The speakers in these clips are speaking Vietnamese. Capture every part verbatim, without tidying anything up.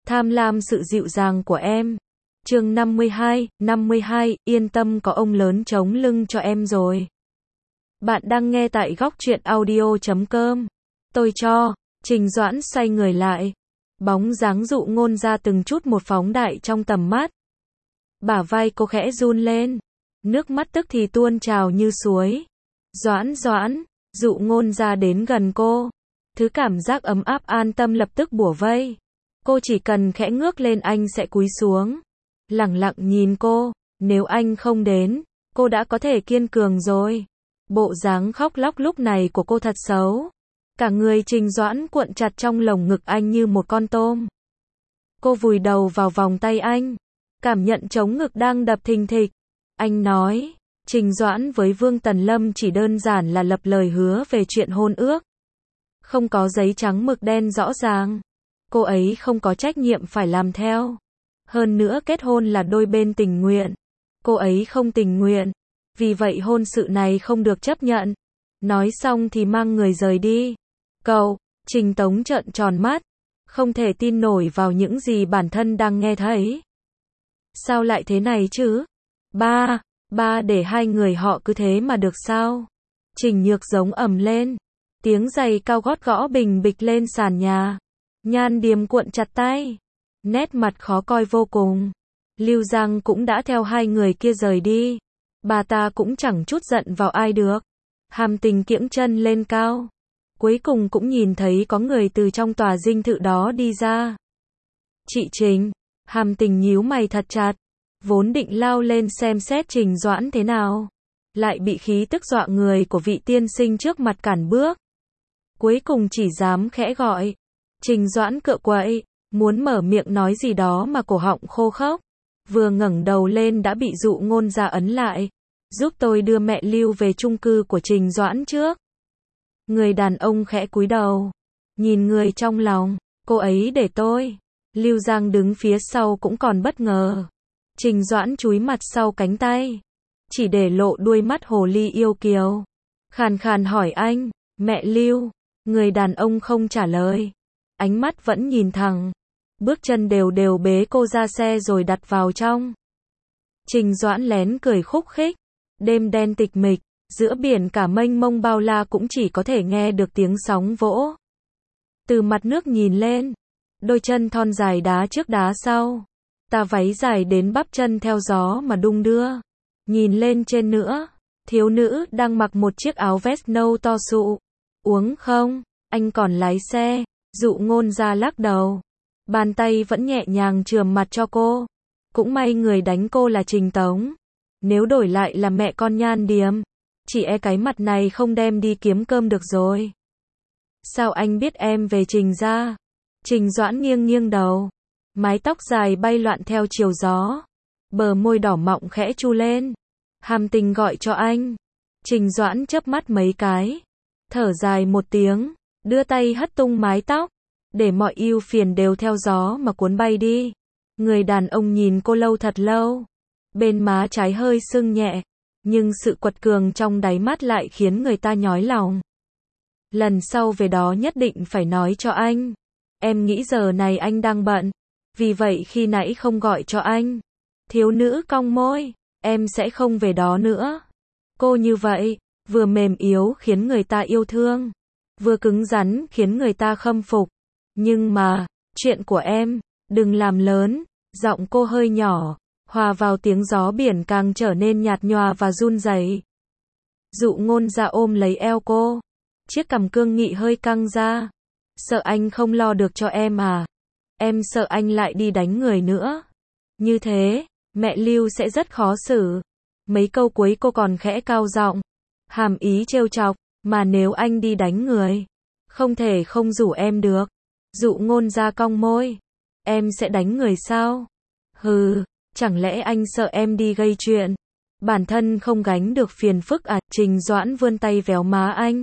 tham lam sự dịu dàng của em. Chương năm mươi hai, năm mươi hai, yên tâm có ông lớn chống lưng cho em rồi. Bạn đang nghe tại góc truyện audio chấm com. Tôi cho, Trình Doãn xoay người lại. Bóng dáng Dụ Ngôn ra từng chút một phóng đại trong tầm mắt. Bả vai cô khẽ run lên. Nước mắt tức thì tuôn trào như suối. Doãn Doãn, Dụ Ngôn ra đến gần cô. Thứ cảm giác ấm áp an tâm lập tức bủa vây. Cô chỉ cần khẽ ngước lên anh sẽ cúi xuống. Lẳng lặng nhìn cô, nếu anh không đến, cô đã có thể kiên cường rồi. Bộ dáng khóc lóc lúc này của cô thật xấu. Cả người Trình Doãn cuộn chặt trong lồng ngực anh như một con tôm. Cô vùi đầu vào vòng tay anh, cảm nhận trống ngực đang đập thình thịch. Anh nói, Trình Doãn với Vương Tần Lâm chỉ đơn giản là lập lời hứa về chuyện hôn ước. Không có giấy trắng mực đen rõ ràng. Cô ấy không có trách nhiệm phải làm theo. Hơn nữa kết hôn là đôi bên tình nguyện. Cô ấy không tình nguyện. Vì vậy hôn sự này không được chấp nhận. Nói xong thì mang người rời đi. Cậu, Trình Tống trợn tròn mắt. Không thể tin nổi vào những gì bản thân đang nghe thấy. Sao lại thế này chứ? Ba, ba để hai người họ cứ thế mà được sao? Trình Nhược giống ầm lên. Tiếng giày cao gót gõ bình bịch lên sàn nhà. Nhan Điềm cuộn chặt tay. Nét mặt khó coi vô cùng. Lưu Giang cũng đã theo hai người kia rời đi. Bà ta cũng chẳng chút giận vào ai được. Hàm Tình kiễng chân lên cao. Cuối cùng cũng nhìn thấy có người từ trong tòa dinh thự đó đi ra. Chị Trình. Hàm Tình nhíu mày thật chặt. Vốn định lao lên xem xét Trình Doãn thế nào. Lại bị khí tức dọa người của vị tiên sinh trước mặt cản bước. Cuối cùng chỉ dám khẽ gọi. Trình Doãn cựa quậy. Muốn mở miệng nói gì đó mà cổ họng khô khốc. Vừa ngẩng đầu lên đã bị Dụ Ngôn ra ấn lại. Giúp tôi đưa mẹ Lưu về chung cư của Trình Doãn trước. Người đàn ông khẽ cúi đầu. Nhìn người trong lòng. Cô ấy để tôi. Lưu Giang đứng phía sau cũng còn bất ngờ. Trình Doãn chúi mặt sau cánh tay. Chỉ để lộ đuôi mắt hồ ly yêu kiều. Khàn khàn hỏi anh. Mẹ Lưu. Người đàn ông không trả lời. Ánh mắt vẫn nhìn thẳng. Bước chân đều đều bế cô ra xe rồi đặt vào trong. Trình Doãn lén cười khúc khích. Đêm đen tịch mịch, giữa biển cả mênh mông bao la cũng chỉ có thể nghe được tiếng sóng vỗ. Từ mặt nước nhìn lên, đôi chân thon dài đá trước đá sau. Tà váy dài đến bắp chân theo gió mà đung đưa. Nhìn lên trên nữa, thiếu nữ đang mặc một chiếc áo vest nâu to sụ. Uống không? Anh còn lái xe. Dụ Ngôn ra lắc đầu. Bàn tay vẫn nhẹ nhàng chườm mặt cho cô. Cũng may người đánh cô là Trình Tống. Nếu đổi lại là mẹ con Nhan Điềm, chỉ e cái mặt này không đem đi kiếm cơm được rồi. Sao anh biết em về Trình gia? Trình Doãn nghiêng nghiêng đầu. Mái tóc dài bay loạn theo chiều gió. Bờ môi đỏ mọng khẽ chu lên. Hàm Tình gọi cho anh. Trình Doãn chớp mắt mấy cái. Thở dài một tiếng. Đưa tay hất tung mái tóc. Để mọi ưu phiền đều theo gió mà cuốn bay đi. Người đàn ông nhìn cô lâu thật lâu. Bên má trái hơi sưng nhẹ. Nhưng sự quật cường trong đáy mắt lại khiến người ta nhói lòng. Lần sau về đó nhất định phải nói cho anh. Em nghĩ giờ này anh đang bận. Vì vậy khi nãy không gọi cho anh. Thiếu nữ cong môi. Em sẽ không về đó nữa. Cô như vậy, vừa mềm yếu khiến người ta yêu thương. Vừa cứng rắn khiến người ta khâm phục. Nhưng mà, chuyện của em, đừng làm lớn. Giọng cô hơi nhỏ, hòa vào tiếng gió biển càng trở nên nhạt nhòa và run rẩy. Dụ Ngôn ra ôm lấy eo cô. Chiếc cằm cương nghị hơi căng ra. Sợ anh không lo được cho em à? Em sợ anh lại đi đánh người nữa. Như thế, mẹ Lưu sẽ rất khó xử. Mấy câu cuối cô còn khẽ cao giọng. Hàm ý trêu chọc, mà nếu anh đi đánh người, không thể không rủ em được. Dụ Ngôn ra cong môi. Em sẽ đánh người sao? Hừ, chẳng lẽ anh sợ em đi gây chuyện? Bản thân không gánh được phiền phức à? Trình Doãn vươn tay véo má anh.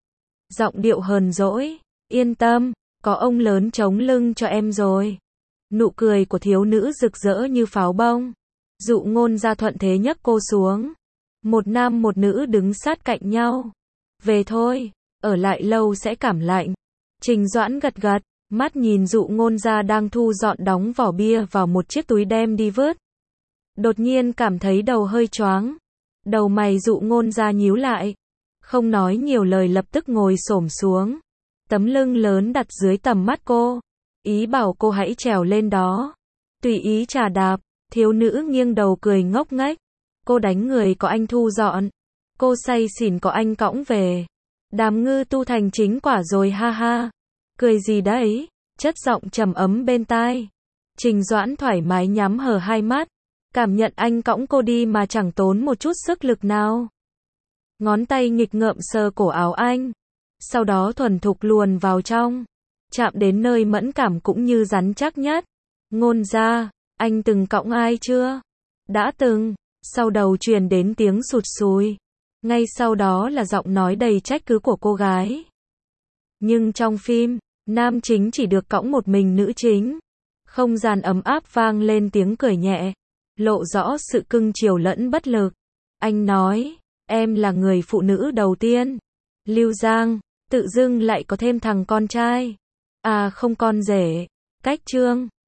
Giọng điệu hờn dỗi. Yên tâm, có ông lớn chống lưng cho em rồi. Nụ cười của thiếu nữ rực rỡ như pháo bông. Dụ Ngôn ra thuận thế nhấc cô xuống. Một nam một nữ đứng sát cạnh nhau. Về thôi, ở lại lâu sẽ cảm lạnh. Trình Doãn gật gật, mắt nhìn Dụ Ngôn Gia đang thu dọn đóng vỏ bia vào một chiếc túi đem đi vớt. Đột nhiên cảm thấy đầu hơi choáng. Đầu mày Dụ Ngôn Gia nhíu lại. Không nói nhiều lời lập tức ngồi xổm xuống. Tấm lưng lớn đặt dưới tầm mắt cô. Ý bảo cô hãy trèo lên đó. Tùy ý trà đạp. Thiếu nữ nghiêng đầu cười ngốc nghếch. Cô đánh người có anh thu dọn. Cô say xỉn có anh cõng về. Đàm Ngư tu thành chính quả rồi ha ha. Cười gì đấy? Chất giọng trầm ấm bên tai. Trình Doãn thoải mái nhắm hờ hai mắt. Cảm nhận anh cõng cô đi mà chẳng tốn một chút sức lực nào. Ngón tay nghịch ngợm sờ cổ áo anh. Sau đó thuần thục luồn vào trong. Chạm đến nơi mẫn cảm cũng như rắn chắc nhất. Ngôn Gia, anh từng cõng ai chưa? Đã từng. Sau đầu truyền đến tiếng sụt sùi. Ngay sau đó là giọng nói đầy trách cứ của cô gái. Nhưng trong phim, nam chính chỉ được cõng một mình nữ chính. Không gian ấm áp vang lên tiếng cười nhẹ. Lộ rõ sự cưng chiều lẫn bất lực. Anh nói, em là người phụ nữ đầu tiên. Lưu Giang, tự dưng lại có thêm thằng con trai. À không con rể. Cách chương.